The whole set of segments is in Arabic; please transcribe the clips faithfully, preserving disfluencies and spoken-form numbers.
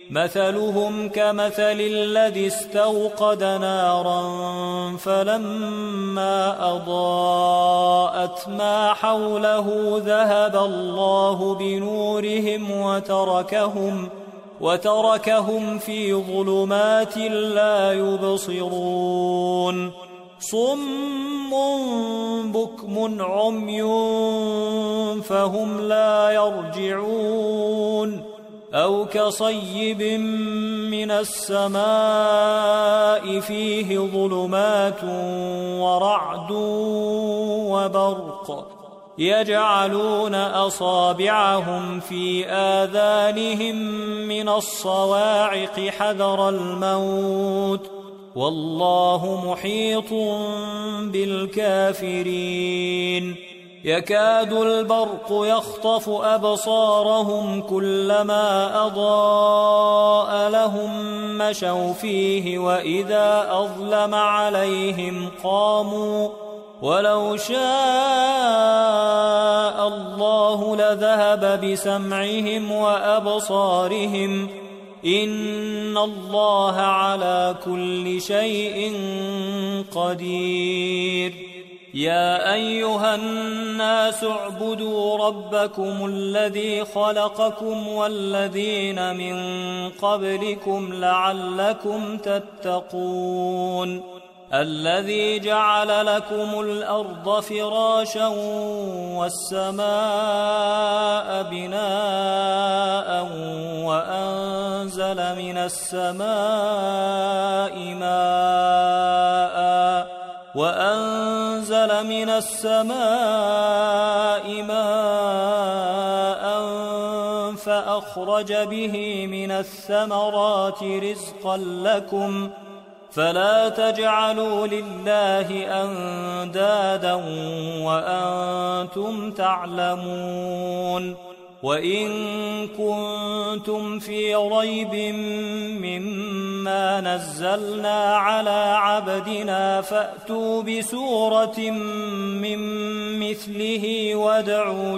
مثلهم كمثل الذي استوقد نارا فلما أضاءت ما حوله ذهب الله بنورهم وتركهم وتركهم في ظلمات لا يبصرون صم بكم عمي فهم لا يرجعون أو كصيب من السماء فيه ظلمات ورعد وبرق يجعلون أصابعهم في آذانهم من الصواعق حذر الموت والله محيط بالكافرين يكاد البرق يخطف أبصارهم كلما أضاء لهم مشوا فيه وإذا أظلم عليهم قاموا ولو شاء الله لذهب بسمعهم وأبصارهم إن الله على كل شيء قدير يا أيها الناس اعبدوا ربكم الذي خلقكم والذين من قبلكم لعلكم تتقون الذي جعل لكم الأرض فراشا والسماء بناء وأنزل من السماء ماء وأنزل من السماء ماء فأخرج به من الثمرات رزقا لكم فلا تجعلوا لله أندادا وأنتم تعلمون وإن كنتم في ريب مما نزلنا على عبدنا فأتوا بسورة من مثله وادعوا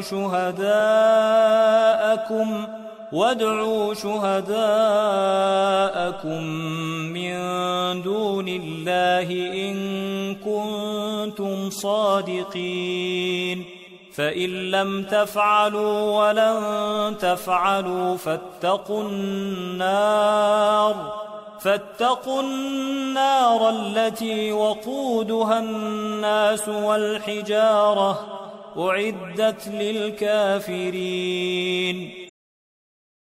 شهداءكم وادعوا شهداءكم من دون الله إن كنتم صادقين فإن لم تفعلوا ولن تفعلوا فاتقوا النار فاتقوا النار التي وقودها الناس والحجارة أعدت للكافرين